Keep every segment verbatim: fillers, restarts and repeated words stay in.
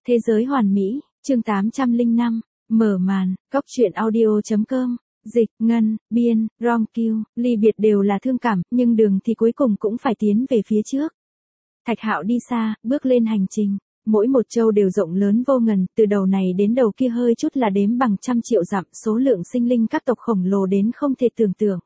Thế giới hoàn mỹ, chương tám trăm lẻ năm, mở màn, Cóc truyện audio chấm com, Dịch, Ngân, Biên, Rom Kiêu, ly biệt đều là thương cảm, nhưng đường thì cuối cùng cũng phải tiến về phía trước. Thạch Hạo đi xa, bước lên hành trình. Mỗi một châu đều rộng lớn vô ngần, từ đầu này đến đầu kia hơi chút là đếm bằng trăm triệu dặm, số lượng sinh linh các tộc khổng lồ đến không thể tưởng tượng.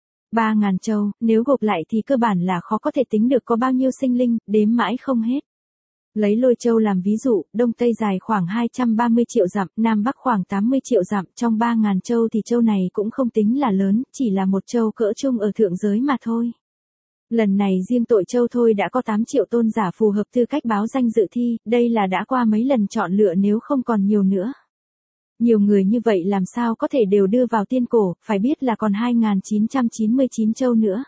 Ba ngàn châu, nếu gộp lại thì cơ bản là khó có thể tính được có bao nhiêu sinh linh, đếm mãi không hết. Lấy Lôi Châu làm ví dụ, Đông Tây dài khoảng hai trăm ba mươi triệu dặm, Nam Bắc khoảng tám mươi triệu dặm, trong ba ngàn châu thì châu này cũng không tính là lớn, chỉ là một châu cỡ trung ở thượng giới mà thôi. Lần này riêng Tội Châu thôi đã có tám triệu tôn giả phù hợp tư cách báo danh dự thi, đây là đã qua mấy lần chọn lựa nếu không còn nhiều nữa. Nhiều người như vậy làm sao có thể đều đưa vào tiên cổ, phải biết là còn hai nghìn chín trăm chín mươi chín châu nữa.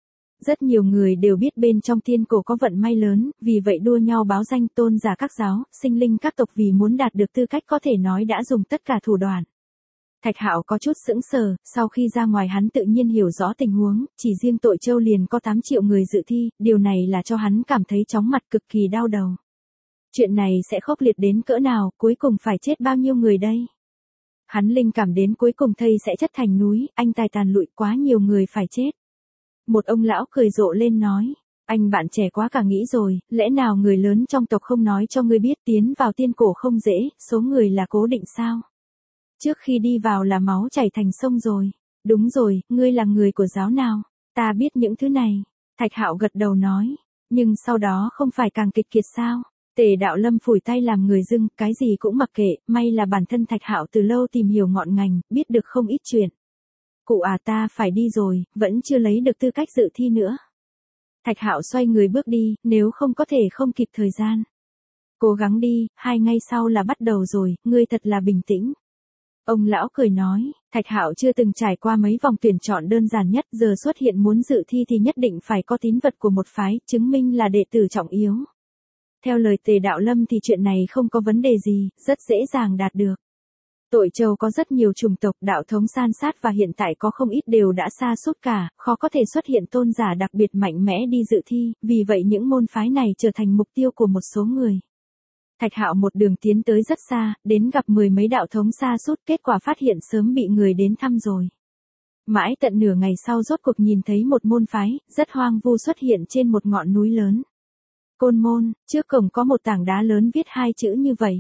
Rất nhiều người đều biết bên trong tiên cổ có vận may lớn, vì vậy đua nhau báo danh tôn giả các giáo, sinh linh các tộc vì muốn đạt được tư cách có thể nói đã dùng tất cả thủ đoạn. Thạch Hạo có chút sững sờ, sau khi ra ngoài hắn tự nhiên hiểu rõ tình huống, chỉ riêng Tội Châu liền có tám triệu người dự thi, điều này là cho hắn cảm thấy chóng mặt cực kỳ đau đầu. Chuyện này sẽ khốc liệt đến cỡ nào, cuối cùng phải chết bao nhiêu người đây? Hắn linh cảm đến cuối cùng thây sẽ chất thành núi, anh tài tàn lụi quá nhiều người phải chết. Một ông lão cười rộ lên nói, anh bạn trẻ quá cả nghĩ rồi, lẽ nào người lớn trong tộc không nói cho ngươi biết tiến vào tiên cổ không dễ, số người là cố định sao? Trước khi đi vào là máu chảy thành sông rồi. Đúng rồi, ngươi là người của giáo nào? Ta biết những thứ này. Thạch Hạo gật đầu nói. Nhưng sau đó không phải càng kịch kiệt sao? Tề Đạo Lâm phủi tay làm người dưng, cái gì cũng mặc kệ, may là bản thân Thạch Hạo từ lâu tìm hiểu ngọn ngành, biết được không ít chuyện. Cụ à ta phải đi rồi, vẫn chưa lấy được tư cách dự thi nữa. Thạch Hạo xoay người bước đi, nếu không có thể không kịp thời gian. Cố gắng đi, hai ngày sau là bắt đầu rồi, ngươi thật là bình tĩnh. Ông lão cười nói, Thạch Hạo chưa từng trải qua mấy vòng tuyển chọn đơn giản nhất, giờ xuất hiện muốn dự thi thì nhất định phải có tín vật của một phái, chứng minh là đệ tử trọng yếu. Theo lời Tề Đạo Lâm thì chuyện này không có vấn đề gì, rất dễ dàng đạt được. Tội Châu có rất nhiều chủng tộc, đạo thống san sát và hiện tại có không ít đều đã sa sút cả, khó có thể xuất hiện tôn giả đặc biệt mạnh mẽ đi dự thi, vì vậy những môn phái này trở thành mục tiêu của một số người. Thạch Hạo một đường tiến tới rất xa, đến gặp mười mấy đạo thống sa sút, kết quả phát hiện sớm bị người đến thăm rồi. Mãi tận nửa ngày sau rốt cuộc nhìn thấy một môn phái, rất hoang vu xuất hiện trên một ngọn núi lớn. Côn Môn, trước cổng có một tảng đá lớn viết hai chữ như vậy.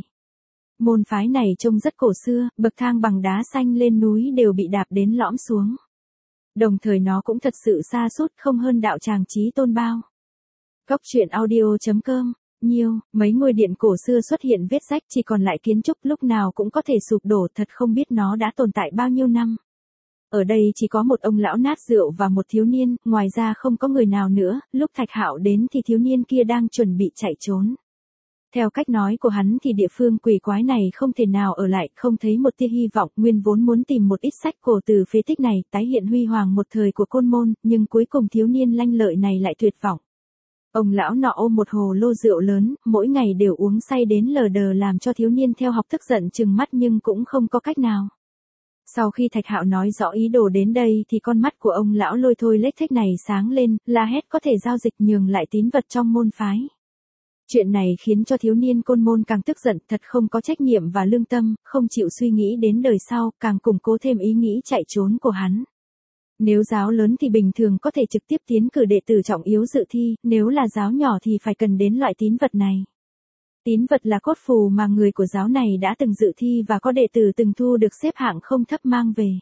Môn phái này trông rất cổ xưa, bậc thang bằng đá xanh lên núi đều bị đạp đến lõm xuống. Đồng thời nó cũng thật sự sa sút không hơn đạo tràng Chí Tôn bao. Cóc truyện audio chấm com. Nhiều, mấy ngôi điện cổ xưa xuất hiện vết rách, chỉ còn lại kiến trúc lúc nào cũng có thể sụp đổ, thật không biết nó đã tồn tại bao nhiêu năm. Ở đây chỉ có một ông lão nát rượu và một thiếu niên, ngoài ra không có người nào nữa, lúc Thạch Hạo đến thì thiếu niên kia đang chuẩn bị chạy trốn. Theo cách nói của hắn thì địa phương quỷ quái này không thể nào ở lại, không thấy một tia hy vọng, nguyên vốn muốn tìm một ít sách cổ từ phế tích này, tái hiện huy hoàng một thời của Côn Môn, nhưng cuối cùng thiếu niên lanh lợi này lại tuyệt vọng. Ông lão nọ ôm một hồ lô rượu lớn, mỗi ngày đều uống say đến lờ đờ làm cho thiếu niên theo học tức giận trừng mắt nhưng cũng không có cách nào. Sau khi Thạch Hạo nói rõ ý đồ đến đây thì con mắt của ông lão lôi thôi lếch thếch này sáng lên, la hét có thể giao dịch nhường lại tín vật trong môn phái. Chuyện này khiến cho thiếu niên Côn Môn càng tức giận, thật không có trách nhiệm và lương tâm, không chịu suy nghĩ đến đời sau, càng củng cố thêm ý nghĩ chạy trốn của hắn. Nếu giáo lớn thì bình thường có thể trực tiếp tiến cử đệ tử trọng yếu dự thi, nếu là giáo nhỏ thì phải cần đến loại tín vật này. Tín vật là cốt phù mà người của giáo này đã từng dự thi và có đệ tử từng thu được xếp hạng không thấp mang về.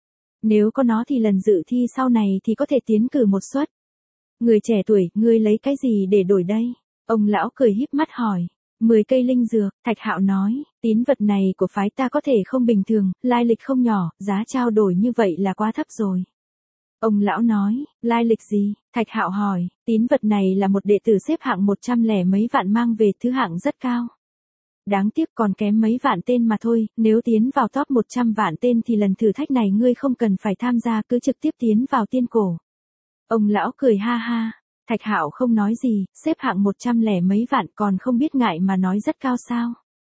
Nếu có nó thì lần dự thi sau này thì có thể tiến cử một suất. Người trẻ tuổi, ngươi lấy cái gì để đổi đây? Ông lão cười híp mắt hỏi. Mười cây linh dược, Thạch Hạo nói, tín vật này của phái ta có thể không bình thường, lai lịch không nhỏ, giá trao đổi như vậy là quá thấp rồi. Ông lão nói, lai lịch gì? Thạch Hạo hỏi, tín vật này là một đệ tử xếp hạng một trăm lẻ mấy vạn mang về, thứ hạng rất cao. Đáng tiếc còn kém mấy vạn tên mà thôi, nếu tiến vào top một trăm vạn tên thì lần thử thách này ngươi không cần phải tham gia, cứ trực tiếp tiến vào tiên cổ. Ông lão cười ha ha, Thạch Hạo không nói gì, xếp hạng một trăm lẻ mấy vạn còn không biết ngại mà nói rất cao sao.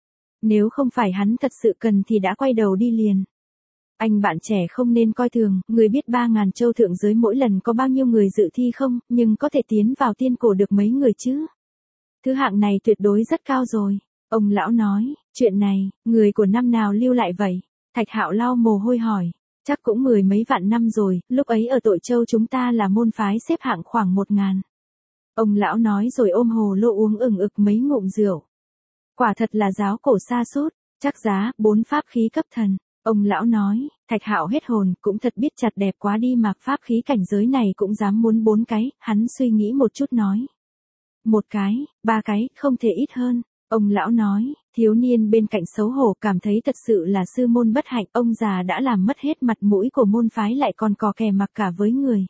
Nếu không phải hắn thật sự cần thì đã quay đầu đi liền. Anh bạn trẻ không nên coi thường, người biết ba ngàn châu thượng giới mỗi lần có bao nhiêu người dự thi không, nhưng có thể tiến vào tiên cổ được mấy người chứ. Thứ hạng này tuyệt đối rất cao rồi. Ông lão nói, chuyện này, người của năm nào lưu lại vậy? Thạch Hạo lau mồ hôi hỏi, chắc cũng mười mấy vạn năm rồi, lúc ấy ở Tội Châu chúng ta là môn phái xếp hạng khoảng một ngàn. Ông lão nói rồi ôm hồ lô uống ừng ực mấy ngụm rượu. Quả thật là giáo cổ sa sút, chắc giá, bốn pháp khí cấp thần. Ông lão nói, Thạch Hạo hết hồn, cũng thật biết chặt đẹp quá đi mà pháp khí cảnh giới này cũng dám muốn bốn cái, hắn suy nghĩ một chút nói. Một cái, ba cái, không thể ít hơn. Ông lão nói, thiếu niên bên cạnh xấu hổ cảm thấy thật sự là sư môn bất hạnh, ông già đã làm mất hết mặt mũi của môn phái lại còn cò kè mặc cả với người.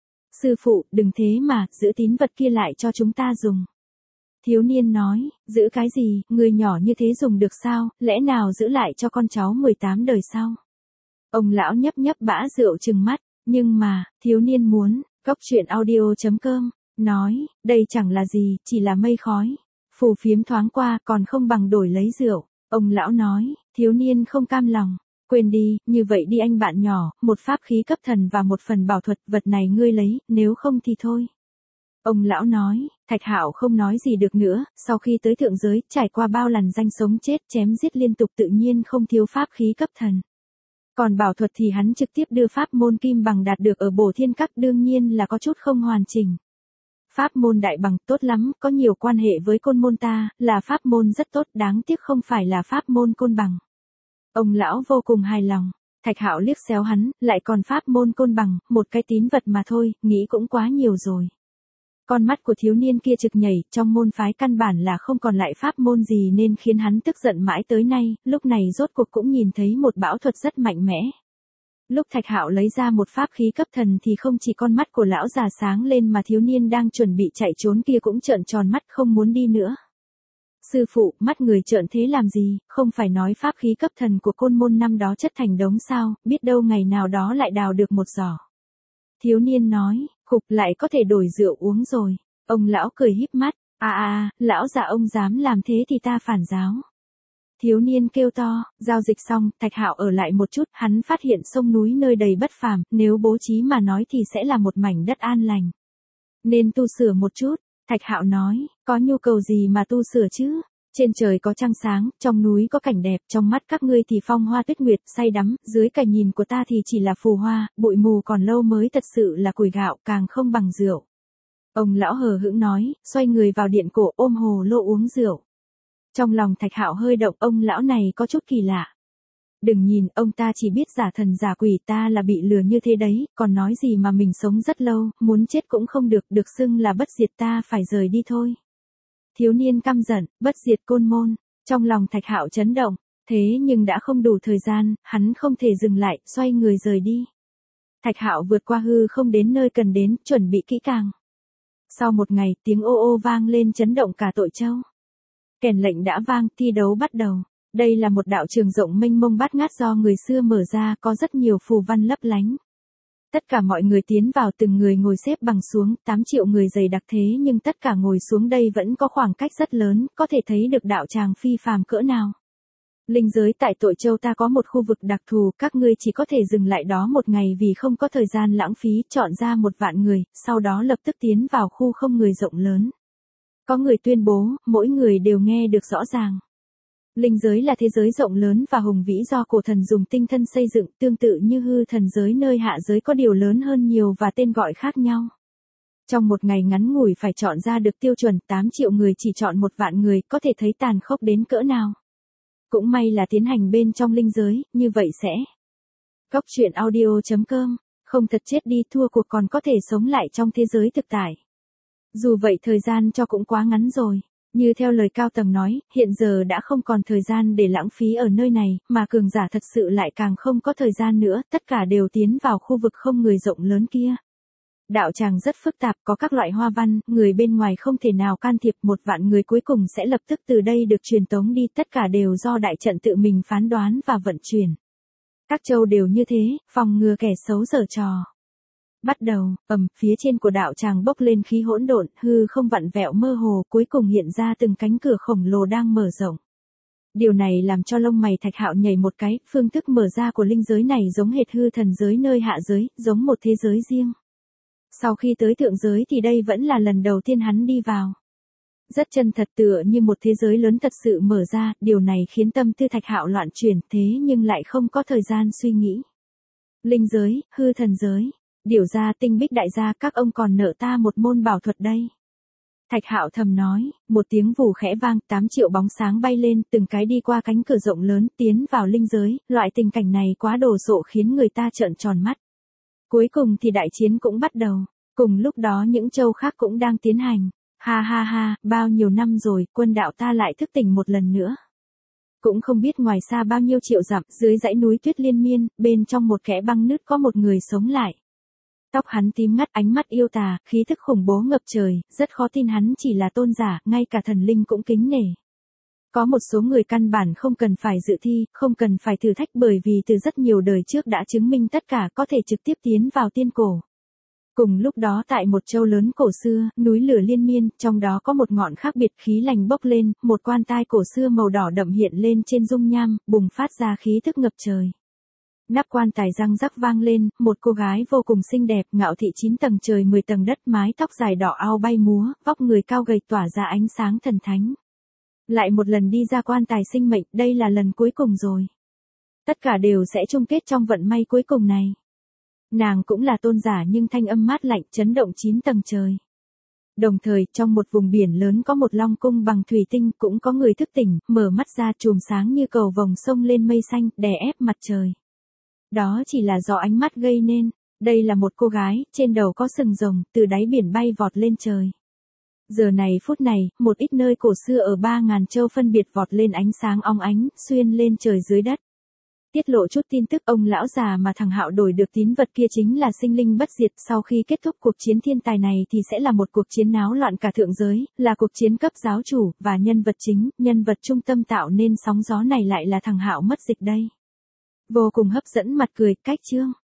Sư phụ, đừng thế mà, giữ tín vật kia lại cho chúng ta dùng. Thiếu niên nói, giữ cái gì, người nhỏ như thế dùng được sao, lẽ nào giữ lại cho con cháu mười tám đời sau. Ông lão nhấp nhấp bã rượu trừng mắt, nhưng mà, thiếu niên muốn, cốc truyện audio chấm com, nói, đây chẳng là gì, chỉ là mây khói. Phù phiếm thoáng qua còn không bằng đổi lấy rượu. Ông lão nói, thiếu niên không cam lòng. Quên đi, như vậy đi anh bạn nhỏ, một pháp khí cấp thần và một phần bảo thuật, vật này ngươi lấy, nếu không thì thôi. Ông lão nói, Thạch Hạo không nói gì được nữa, sau khi tới thượng giới, trải qua bao lần danh sống chết chém giết liên tục tự nhiên không thiếu pháp khí cấp thần. Còn bảo thuật thì hắn trực tiếp đưa pháp môn kim bằng đạt được ở Bổ Thiên Các đương nhiên là có chút không hoàn chỉnh. Pháp môn đại bằng tốt lắm, có nhiều quan hệ với côn môn ta, là pháp môn rất tốt, đáng tiếc không phải là pháp môn côn bằng. Ông lão vô cùng hài lòng, Thạch Hạo liếc xéo hắn, lại còn pháp môn côn bằng, một cái tín vật mà thôi, nghĩ cũng quá nhiều rồi. Con mắt của thiếu niên kia trực nhảy, trong môn phái căn bản là không còn lại pháp môn gì nên khiến hắn tức giận mãi tới nay, lúc này rốt cuộc cũng nhìn thấy một bảo thuật rất mạnh mẽ. Lúc Thạch Hạo lấy ra một pháp khí cấp thần thì không chỉ con mắt của lão già sáng lên mà thiếu niên đang chuẩn bị chạy trốn kia cũng trợn tròn mắt không muốn đi nữa. Sư phụ, mắt người trợn thế làm gì, không phải nói pháp khí cấp thần của côn môn năm đó chất thành đống sao, biết đâu ngày nào đó lại đào được một giỏ. Thiếu niên nói, khục lại có thể đổi rượu uống rồi. Ông lão cười híp mắt, à à, lão già ông dám làm thế thì ta phản giáo. Thiếu niên kêu to, giao dịch xong, Thạch Hạo ở lại một chút, hắn phát hiện sông núi nơi đầy bất phàm, nếu bố trí mà nói thì sẽ là một mảnh đất an lành. Nên tu sửa một chút, Thạch Hạo nói, có nhu cầu gì mà tu sửa chứ? Trên trời có trăng sáng, trong núi có cảnh đẹp, trong mắt các ngươi thì phong hoa tuyết nguyệt, say đắm, dưới cái nhìn của ta thì chỉ là phù hoa, bụi mù còn lâu mới thật sự là củi gạo, càng không bằng rượu. Ông lão hờ hững nói, xoay người vào điện cổ ôm hồ lô uống rượu. Trong lòng Thạch Hạo hơi động, ông lão này có chút kỳ lạ. Đừng nhìn, ông ta chỉ biết giả thần giả quỷ, ta là bị lừa như thế đấy, còn nói gì mà mình sống rất lâu, muốn chết cũng không được, được xưng là bất diệt, ta phải rời đi thôi. Thiếu niên căm giận, bất diệt côn môn, trong lòng Thạch Hạo chấn động, thế nhưng đã không đủ thời gian, hắn không thể dừng lại, xoay người rời đi. Thạch Hạo vượt qua hư không đến nơi cần đến, chuẩn bị kỹ càng. Sau một ngày, tiếng ô ô vang lên chấn động cả Tội Châu. Kèn lệnh đã vang, thi đấu bắt đầu. Đây là một đạo trường rộng mênh mông bát ngát do người xưa mở ra, có rất nhiều phù văn lấp lánh. Tất cả mọi người tiến vào, từng người ngồi xếp bằng xuống, tám triệu người dày đặc thế nhưng tất cả ngồi xuống đây vẫn có khoảng cách rất lớn, có thể thấy được đạo tràng phi phàm cỡ nào. Linh giới tại Tội Châu ta có một khu vực đặc thù, các ngươi chỉ có thể dừng lại đó một ngày vì không có thời gian lãng phí, chọn ra một vạn người, sau đó lập tức tiến vào khu không người rộng lớn. Có người tuyên bố, mỗi người đều nghe được rõ ràng. Linh giới là thế giới rộng lớn và hùng vĩ do cổ thần dùng tinh thân xây dựng, tương tự như hư thần giới nơi hạ giới có điều lớn hơn nhiều và tên gọi khác nhau. Trong một ngày ngắn ngủi phải chọn ra được tiêu chuẩn, tám triệu người chỉ chọn một vạn người, có thể thấy tàn khốc đến cỡ nào. Cũng may là tiến hành bên trong linh giới, như vậy sẽ. Cốc truyện audio chấm com, không thật chết đi, thua cuộc còn có thể sống lại trong thế giới thực tại. Dù vậy thời gian cho cũng quá ngắn rồi. Như theo lời cao tầng nói, hiện giờ đã không còn thời gian để lãng phí ở nơi này, mà cường giả thật sự lại càng không có thời gian nữa, tất cả đều tiến vào khu vực không người rộng lớn kia. Đạo tràng rất phức tạp, có các loại hoa văn, người bên ngoài không thể nào can thiệp, một vạn người cuối cùng sẽ lập tức từ đây được truyền tống đi, tất cả đều do đại trận tự mình phán đoán và vận chuyển. Các châu đều như thế, phòng ngừa kẻ xấu giở trò. Bắt đầu, ầm, phía trên của đạo tràng bốc lên khí hỗn độn, hư không vặn vẹo mơ hồ, cuối cùng hiện ra từng cánh cửa khổng lồ đang mở rộng. Điều này làm cho lông mày Thạch Hạo nhảy một cái, phương thức mở ra của linh giới này giống hệt hư thần giới nơi hạ giới, giống một thế giới riêng. Sau khi tới thượng giới thì đây vẫn là lần đầu tiên hắn đi vào. Rất chân thật tựa như một thế giới lớn thật sự mở ra, điều này khiến tâm tư Thạch Hạo loạn chuyển thế nhưng lại không có thời gian suy nghĩ. Linh giới, hư thần giới, Điểu gia, Tinh Bích đại gia, các ông còn nợ ta một môn bảo thuật đây. Thạch Hạo thầm nói, một tiếng vù khẽ vang, tám triệu bóng sáng bay lên, từng cái đi qua cánh cửa rộng lớn, tiến vào linh giới, loại tình cảnh này quá đồ sộ khiến người ta trợn tròn mắt. Cuối cùng thì đại chiến cũng bắt đầu, cùng lúc đó những châu khác cũng đang tiến hành. Ha ha ha, bao nhiêu năm rồi, quân đạo ta lại thức tỉnh một lần nữa. Cũng không biết ngoài xa bao nhiêu triệu dặm, dưới dãy núi tuyết liên miên, bên trong một kẽ băng nứt có một người sống lại. Tóc hắn tím ngắt, ánh mắt yêu tà, khí thức khủng bố ngập trời, rất khó tin hắn chỉ là tôn giả, ngay cả thần linh cũng kính nể. Có một số người căn bản không cần phải dự thi, không cần phải thử thách bởi vì từ rất nhiều đời trước đã chứng minh tất cả có thể trực tiếp tiến vào tiên cổ. Cùng lúc đó tại một châu lớn cổ xưa, núi lửa liên miên, trong đó có một ngọn khác biệt khí lành bốc lên, một quan tài cổ xưa màu đỏ đậm hiện lên trên dung nham, bùng phát ra khí thức ngập trời. Nắp quan tài răng rắc vang lên, một cô gái vô cùng xinh đẹp, ngạo thị chín tầng trời mười tầng đất, mái tóc dài đỏ ao bay múa, vóc người cao gầy tỏa ra ánh sáng thần thánh. Lại một lần đi ra quan tài sinh mệnh, đây là lần cuối cùng rồi. Tất cả đều sẽ chung kết trong vận may cuối cùng này. Nàng cũng là tôn giả nhưng thanh âm mát lạnh chấn động chín tầng trời. Đồng thời, trong một vùng biển lớn có một long cung bằng thủy tinh, cũng có người thức tỉnh, mở mắt ra chùm sáng như cầu vồng sông lên mây xanh, đè ép mặt trời. Đó chỉ là do ánh mắt gây nên, đây là một cô gái, trên đầu có sừng rồng, từ đáy biển bay vọt lên trời. Giờ này phút này, một ít nơi cổ xưa ở ba ngàn châu phân biệt vọt lên ánh sáng óng ánh, xuyên lên trời dưới đất. Tiết lộ chút tin tức, ông lão già mà thằng Hạo đổi được tín vật kia chính là sinh linh bất diệt, sau khi kết thúc cuộc chiến thiên tài này thì sẽ là một cuộc chiến náo loạn cả thượng giới, là cuộc chiến cấp giáo chủ, và nhân vật chính, nhân vật trung tâm tạo nên sóng gió này lại là thằng Hạo mất dịch đây. Vô cùng hấp dẫn, mặt cười, cách chương.